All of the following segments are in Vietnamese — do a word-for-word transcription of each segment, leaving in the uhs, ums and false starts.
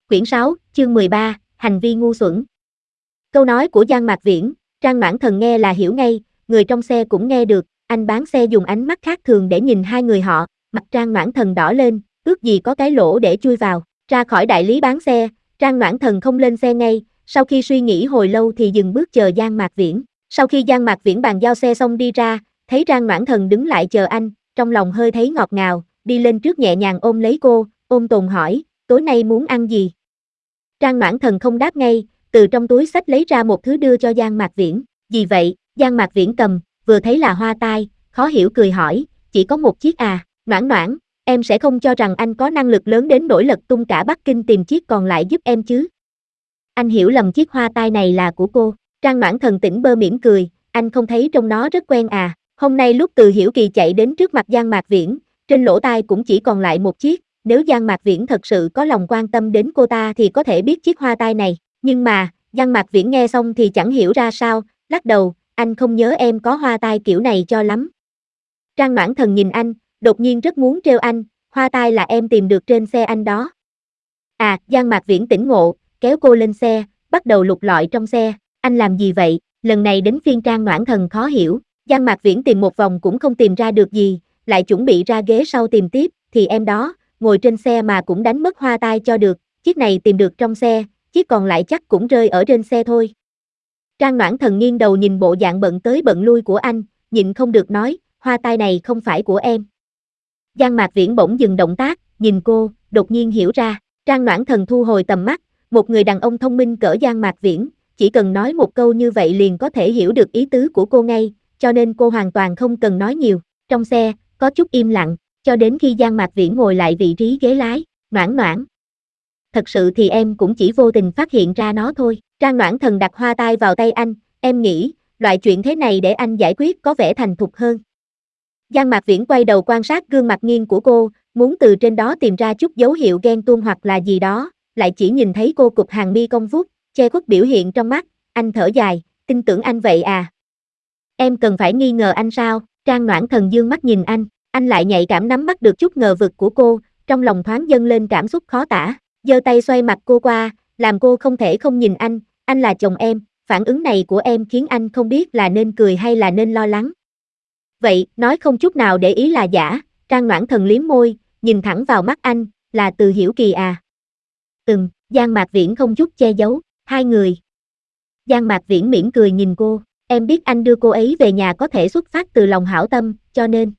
Quyển sáu, chương mười ba, hành vi ngu xuẩn. Câu nói của Giang Mạc Viễn, Trang Noãn Thần nghe là hiểu ngay, người trong xe cũng nghe được, anh bán xe dùng ánh mắt khác thường để nhìn hai người họ, mặt Trang Noãn Thần đỏ lên, ước gì có cái lỗ để chui vào, ra khỏi đại lý bán xe, Trang Noãn Thần không lên xe ngay, sau khi suy nghĩ hồi lâu thì dừng bước chờ Giang Mạc Viễn, sau khi Giang Mạc Viễn bàn giao xe xong đi ra, thấy Trang Noãn Thần đứng lại chờ anh, trong lòng hơi thấy ngọt ngào, đi lên trước nhẹ nhàng ôm lấy cô, ôm tồn hỏi, tối nay muốn ăn gì? Trang Noãn Thần không đáp ngay, từ trong túi xách lấy ra một thứ đưa cho Giang Mạc Viễn, gì vậy? Giang Mạc Viễn cầm, vừa thấy là hoa tai, khó hiểu cười hỏi, chỉ có một chiếc à, Noãn Noãn, em sẽ không cho rằng anh có năng lực lớn đến nỗi lật tung cả Bắc Kinh tìm chiếc còn lại giúp em chứ? Anh hiểu lầm chiếc hoa tai này là của cô. Trang Noãn Thần tỉnh bơ mỉm cười, anh không thấy trông nó rất quen à, hôm nay lúc Từ Hiểu Kỳ chạy đến trước mặt Giang Mạc Viễn, trên lỗ tai cũng chỉ còn lại một chiếc, nếu Giang Mạc Viễn thật sự có lòng quan tâm đến cô ta thì có thể biết chiếc hoa tai này, nhưng mà, Giang Mạc Viễn nghe xong thì chẳng hiểu ra sao, lắc đầu, anh không nhớ em có hoa tai kiểu này cho lắm. Trang Noãn Thần nhìn anh, đột nhiên rất muốn trêu anh, hoa tai là em tìm được trên xe anh đó. À, Giang Mạc Viễn tỉnh ngộ, kéo cô lên xe, bắt đầu lục lọi trong xe, anh làm gì vậy, lần này đến phiên Trang Noãn Thần khó hiểu, Giang Mạc Viễn tìm một vòng cũng không tìm ra được gì, lại chuẩn bị ra ghế sau tìm tiếp, thì em đó, ngồi trên xe mà cũng đánh mất hoa tai cho được, chiếc này tìm được trong xe, chiếc còn lại chắc cũng rơi ở trên xe thôi. Trang Noãn Thần nghiêng đầu nhìn bộ dạng bận tới bận lui của anh, nhịn không được nói, hoa tai này không phải của em. Giang Mạc Viễn bỗng dừng động tác, nhìn cô, đột nhiên hiểu ra, Trang Noãn Thần thu hồi tầm mắt, một người đàn ông thông minh cỡ Giang Mạc Viễn, chỉ cần nói một câu như vậy liền có thể hiểu được ý tứ của cô ngay, cho nên cô hoàn toàn không cần nói nhiều. Trong xe, có chút im lặng, cho đến khi Giang Mạc Viễn ngồi lại vị trí ghế lái, Noãn Noãn. Thật sự thì em cũng chỉ vô tình phát hiện ra nó thôi. Trang Noãn Thần đặt hoa tai vào tay anh, em nghĩ, loại chuyện thế này để anh giải quyết có vẻ thành thục hơn. Giang Mạc Viễn quay đầu quan sát gương mặt nghiêng của cô, muốn từ trên đó tìm ra chút dấu hiệu ghen tuông hoặc là gì đó, lại chỉ nhìn thấy cô cụp hàng mi cong vút, che khuất biểu hiện trong mắt, anh thở dài, tin tưởng anh vậy à? Em cần phải nghi ngờ anh sao? Trang Noãn Thần dương mắt nhìn anh, anh lại nhạy cảm nắm bắt được chút ngờ vực của cô, trong lòng thoáng dâng lên cảm xúc khó tả, giơ tay xoay mặt cô qua, làm cô không thể không nhìn anh, anh là chồng em, phản ứng này của em khiến anh không biết là nên cười hay là nên lo lắng. Vậy, nói không chút nào để ý là giả, Trang Noãn Thần liếm môi, nhìn thẳng vào mắt anh, là Từ Hiểu Kỳ à? Ừm, Giang Mạc Viễn không chút che giấu, hai người. Giang Mạc Viễn mỉm cười nhìn cô, em biết anh đưa cô ấy về nhà có thể xuất phát từ lòng hảo tâm, cho nên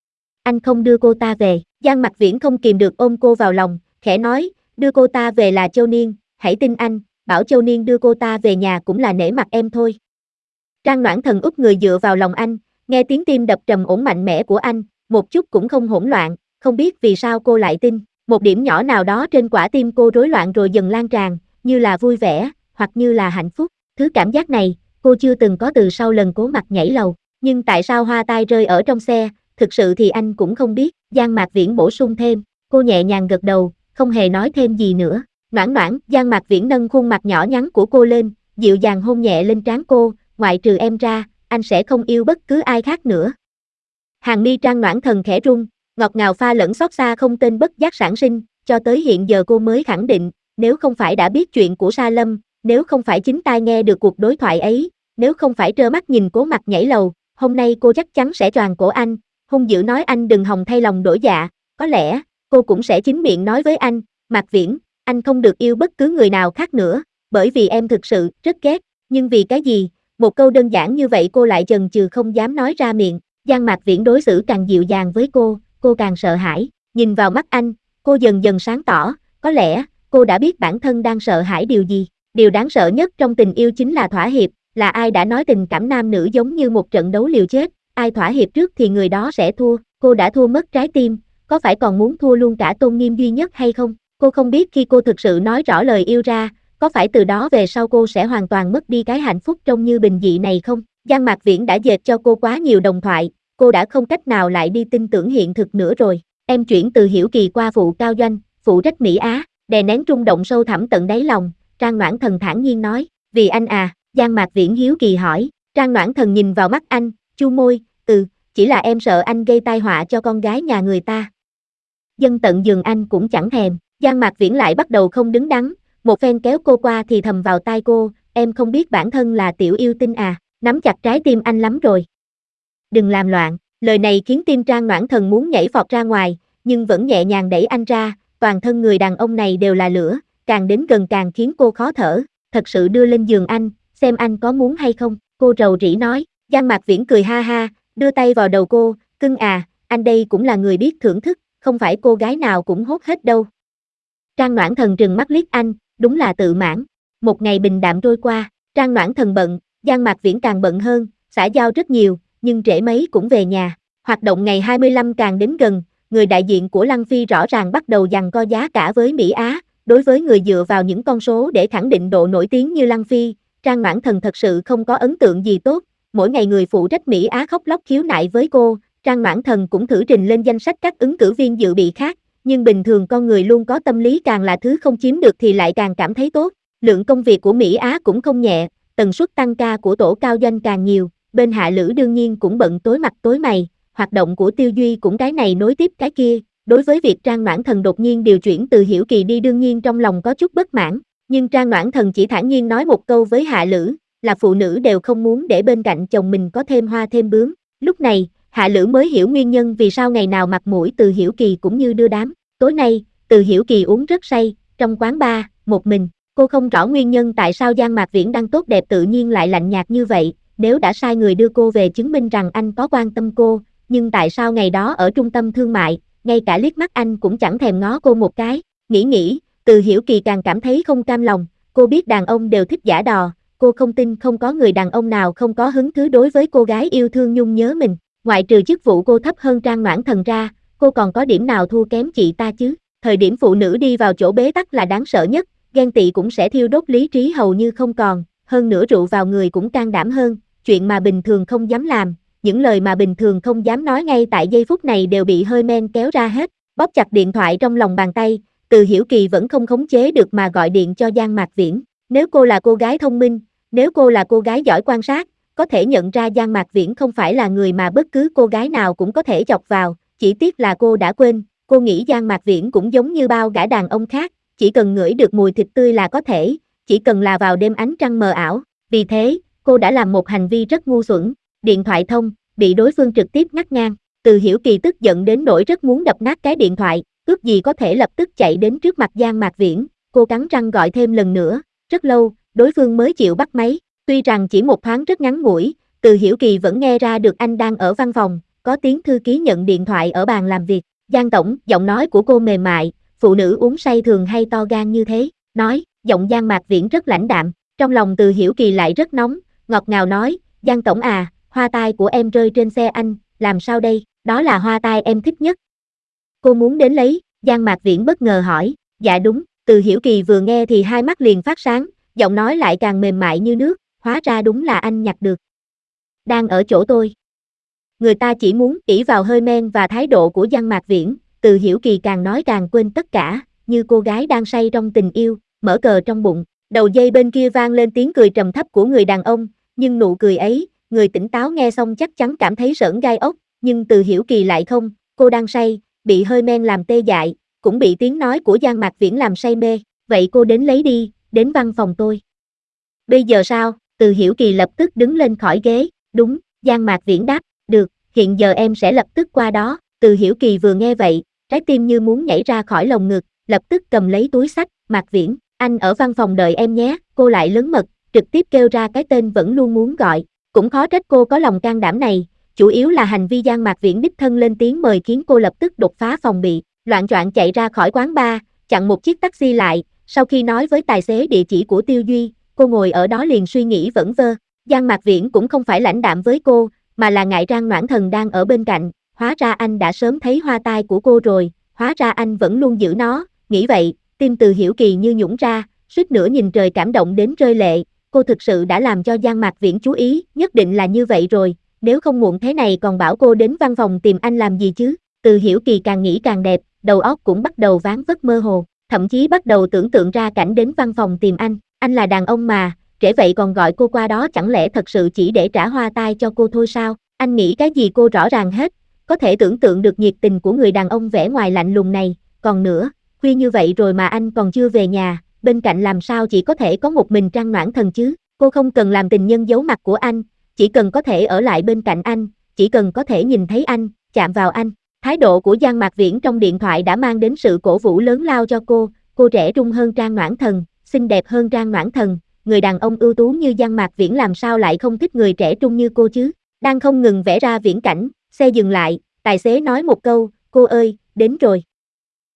anh không đưa cô ta về. Giang Mạc Viễn không kìm được ôm cô vào lòng, khẽ nói, đưa cô ta về là Châu Niên, hãy tin anh, bảo Châu Niên đưa cô ta về nhà cũng là nể mặt em thôi. Trang Noãn Thần úp người dựa vào lòng anh, nghe tiếng tim đập trầm ổn mạnh mẽ của anh, một chút cũng không hỗn loạn, không biết vì sao cô lại tin, một điểm nhỏ nào đó trên quả tim cô rối loạn rồi dần lan tràn, như là vui vẻ, hoặc như là hạnh phúc, thứ cảm giác này, cô chưa từng có từ sau lần Cố Mặc nhảy lầu, nhưng tại sao hoa tai rơi ở trong xe, thực sự thì anh cũng không biết, Giang Mạc Viễn bổ sung thêm, cô nhẹ nhàng gật đầu, không hề nói thêm gì nữa, Noãn Noãn, Giang Mạc Viễn nâng khuôn mặt nhỏ nhắn của cô lên, dịu dàng hôn nhẹ lên trán cô, ngoại trừ em ra, anh sẽ không yêu bất cứ ai khác nữa. Hàng mi Trang Noãn Thần khẽ rung, ngọt ngào pha lẫn xót xa không tên bất giác sản sinh, cho tới hiện giờ cô mới khẳng định, nếu không phải đã biết chuyện của Sa Lâm, nếu không phải chính tai nghe được cuộc đối thoại ấy, nếu không phải trơ mắt nhìn Cố Mặc nhảy lầu, hôm nay cô chắc chắn sẽ choàng cổ anh, hung dữ nói anh đừng hòng thay lòng đổi dạ, có lẽ, cô cũng sẽ chính miệng nói với anh, Mạc Viễn, anh không được yêu bất cứ người nào khác nữa, bởi vì em thực sự rất ghét, nhưng vì cái gì, một câu đơn giản như vậy cô lại chần chừ không dám nói ra miệng, Giang Mạc Viễn đối xử càng dịu dàng với cô, cô càng sợ hãi, nhìn vào mắt anh, cô dần dần sáng tỏ, có lẽ, cô đã biết bản thân đang sợ hãi điều gì, điều đáng sợ nhất trong tình yêu chính là thỏa hiệp, là ai đã nói tình cảm nam nữ giống như một trận đấu liều chết, ai thỏa hiệp trước thì người đó sẽ thua, cô đã thua mất trái tim, có phải còn muốn thua luôn cả tôn nghiêm duy nhất hay không, cô không biết khi cô thực sự nói rõ lời yêu ra, có phải từ đó về sau cô sẽ hoàn toàn mất đi cái hạnh phúc trông như bình dị này không, Giang Mạc Viễn đã dệt cho cô quá nhiều đồng thoại, cô đã không cách nào lại đi tin tưởng hiện thực nữa rồi, em chuyển từ Hiểu Kỳ qua vụ cao doanh, phụ trách Mỹ Á, đè nén rung động sâu thẳm tận đáy lòng, Trang Noãn Thần thản nhiên nói, vì anh à, Giang Mạc Viễn hiếu kỳ hỏi, Trang Noãn Thần nhìn vào mắt anh, chu môi, ừ, chỉ là em sợ anh gây tai họa cho con gái nhà người ta. Dân tận giường anh cũng chẳng thèm, Giang Mạc Viễn lại bắt đầu không đứng đắn, một phen kéo cô qua thì thầm vào tai cô, em không biết bản thân là tiểu yêu tinh à, nắm chặt trái tim anh lắm rồi. Đừng làm loạn, lời này khiến tim Trang Noãn Thần muốn nhảy vọt ra ngoài, nhưng vẫn nhẹ nhàng đẩy anh ra, toàn thân người đàn ông này đều là lửa, càng đến gần càng khiến cô khó thở, thật sự đưa lên giường anh, xem anh có muốn hay không, cô rầu rĩ nói. Giang Mạc Viễn cười ha ha, đưa tay vào đầu cô, cưng à, anh đây cũng là người biết thưởng thức, không phải cô gái nào cũng hốt hết đâu. Trang Noãn Thần trừng mắt liếc anh, đúng là tự mãn. Một ngày bình đạm trôi qua, Trang Noãn Thần bận, Giang Mạc Viễn càng bận hơn, xã giao rất nhiều, nhưng trễ mấy cũng về nhà. Hoạt động ngày hai mươi lăm càng đến gần, người đại diện của Lăng Phi rõ ràng bắt đầu giằng co giá cả với Mỹ Á. Đối với người dựa vào những con số để khẳng định độ nổi tiếng như Lăng Phi, Trang Noãn Thần thật sự không có ấn tượng gì tốt. Mỗi ngày người phụ trách Mỹ Á khóc lóc khiếu nại với cô, Trang Noãn Thần cũng thử trình lên danh sách các ứng cử viên dự bị khác, nhưng bình thường con người luôn có tâm lý càng là thứ không chiếm được thì lại càng cảm thấy tốt. Lượng công việc của Mỹ Á cũng không nhẹ, tần suất tăng ca của tổ cao doanh càng nhiều, bên Hạ Lữ đương nhiên cũng bận tối mặt tối mày, hoạt động của Tiêu Duy cũng cái này nối tiếp cái kia. Đối với việc Trang Noãn Thần đột nhiên điều chuyển từ Hiểu Kỳ đi đương nhiên trong lòng có chút bất mãn, nhưng Trang Noãn Thần chỉ thản nhiên nói một câu với Hạ Lữ, là phụ nữ đều không muốn để bên cạnh chồng mình có thêm hoa thêm bướm. Lúc này, Hạ Lữ mới hiểu nguyên nhân vì sao ngày nào mặt mũi Từ Hiểu Kỳ cũng như đưa đám. Tối nay, Từ Hiểu Kỳ uống rất say, trong quán bar, một mình. Cô không rõ nguyên nhân tại sao Giang Mạc Viễn đang tốt đẹp tự nhiên lại lạnh nhạt như vậy, nếu đã sai người đưa cô về chứng minh rằng anh có quan tâm cô, nhưng tại sao ngày đó ở trung tâm thương mại, ngay cả liếc mắt anh cũng chẳng thèm ngó cô một cái. Nghĩ nghĩ, Từ Hiểu Kỳ càng cảm thấy không cam lòng, cô biết đàn ông đều thích giả đò, cô không tin không có người đàn ông nào không có hứng thú đối với cô gái yêu thương nhung nhớ mình, ngoại trừ chức vụ cô thấp hơn Trang Noãn Thần ra, cô còn có điểm nào thua kém chị ta chứ. Thời điểm phụ nữ đi vào chỗ bế tắc là đáng sợ nhất, ghen tị cũng sẽ thiêu đốt lý trí hầu như không còn, hơn nữa rượu vào người cũng can đảm hơn, chuyện mà bình thường không dám làm, những lời mà bình thường không dám nói ngay tại giây phút này đều bị hơi men kéo ra hết. Bóp chặt điện thoại trong lòng bàn tay, Từ Hiểu Kỳ vẫn không khống chế được mà gọi điện cho Giang Mạc Viễn. Nếu cô là cô gái thông minh, nếu cô là cô gái giỏi quan sát, có thể nhận ra Giang Mạc Viễn không phải là người mà bất cứ cô gái nào cũng có thể chọc vào, chỉ tiếc là cô đã quên, cô nghĩ Giang Mạc Viễn cũng giống như bao gã đàn ông khác, chỉ cần ngửi được mùi thịt tươi là có thể, chỉ cần là vào đêm ánh trăng mờ ảo, vì thế, cô đã làm một hành vi rất ngu xuẩn. Điện thoại thông, bị đối phương trực tiếp ngắt ngang, Từ Hiểu Kỳ tức giận đến nỗi rất muốn đập nát cái điện thoại, ước gì có thể lập tức chạy đến trước mặt Giang Mạc Viễn, cô cắn răng gọi thêm lần nữa, rất lâu, đối phương mới chịu bắt máy, tuy rằng chỉ một thoáng rất ngắn ngủi, Từ Hiểu Kỳ vẫn nghe ra được anh đang ở văn phòng, có tiếng thư ký nhận điện thoại ở bàn làm việc. Giang tổng, giọng nói của cô mềm mại, phụ nữ uống say thường hay to gan như thế, nói, giọng Giang Mạc Viễn rất lãnh đạm, trong lòng Từ Hiểu Kỳ lại rất nóng, ngọt ngào nói, Giang tổng à, hoa tai của em rơi trên xe anh, làm sao đây, đó là hoa tai em thích nhất. Cô muốn đến lấy, Giang Mạc Viễn bất ngờ hỏi, dạ đúng, Từ Hiểu Kỳ vừa nghe thì hai mắt liền phát sáng, giọng nói lại càng mềm mại như nước, hóa ra đúng là anh nhặt được. Đang ở chỗ tôi. Người ta chỉ muốn ỷ vào hơi men và thái độ của Giang Mạc Viễn, Từ Hiểu Kỳ càng nói càng quên tất cả, như cô gái đang say trong tình yêu, mở cờ trong bụng. Đầu dây bên kia vang lên tiếng cười trầm thấp của người đàn ông, nhưng nụ cười ấy, người tỉnh táo nghe xong chắc chắn cảm thấy sởn gai ốc, nhưng Từ Hiểu Kỳ lại không, cô đang say, bị hơi men làm tê dại, cũng bị tiếng nói của Giang Mạc Viễn làm say mê, vậy cô đến lấy đi, đến văn phòng tôi. Bây giờ sao? Từ Hiểu Kỳ lập tức đứng lên khỏi ghế, đúng, Giang Mạc Viễn đáp, được, hiện giờ em sẽ lập tức qua đó. Từ Hiểu Kỳ vừa nghe vậy, trái tim như muốn nhảy ra khỏi lồng ngực, lập tức cầm lấy túi xách, Mạc Viễn, anh ở văn phòng đợi em nhé, cô lại lớn mật, trực tiếp kêu ra cái tên vẫn luôn muốn gọi, cũng khó trách cô có lòng can đảm này, chủ yếu là hành vi Giang Mạc Viễn đích thân lên tiếng mời khiến cô lập tức đột phá phòng bị, loạng choạng chạy ra khỏi quán bar, chặn một chiếc taxi lại, sau khi nói với tài xế địa chỉ của Tiêu Duy, cô ngồi ở đó liền suy nghĩ vẩn vơ, Giang Mạc Viễn cũng không phải lãnh đạm với cô, mà là ngại Trang Noãn Thần đang ở bên cạnh, hóa ra anh đã sớm thấy hoa tai của cô rồi, hóa ra anh vẫn luôn giữ nó, nghĩ vậy, tim Từ Hiểu Kỳ như nhũng ra, suýt nữa nhìn trời cảm động đến rơi lệ, cô thực sự đã làm cho Giang Mạc Viễn chú ý, nhất định là như vậy rồi, nếu không muộn thế này còn bảo cô đến văn phòng tìm anh làm gì chứ. Từ Hiểu Kỳ càng nghĩ càng đẹp, đầu óc cũng bắt đầu ván vất mơ hồ, thậm chí bắt đầu tưởng tượng ra cảnh đến văn phòng tìm anh, anh là đàn ông mà, trễ vậy còn gọi cô qua đó chẳng lẽ thật sự chỉ để trả hoa tai cho cô thôi sao, anh nghĩ cái gì cô rõ ràng hết, có thể tưởng tượng được nhiệt tình của người đàn ông vẻ ngoài lạnh lùng này, còn nữa, khuya như vậy rồi mà anh còn chưa về nhà, bên cạnh làm sao chỉ có thể có một mình Trang Noãn Thần chứ, cô không cần làm tình nhân giấu mặt của anh, chỉ cần có thể ở lại bên cạnh anh, chỉ cần có thể nhìn thấy anh, chạm vào anh. Thái độ của Giang Mạc Viễn trong điện thoại đã mang đến sự cổ vũ lớn lao cho cô, cô trẻ trung hơn Trang Noãn Thần, xinh đẹp hơn Trang Noãn Thần, người đàn ông ưu tú như Giang Mạc Viễn làm sao lại không thích người trẻ trung như cô chứ. Đang không ngừng vẽ ra viễn cảnh, xe dừng lại, tài xế nói một câu, cô ơi, đến rồi.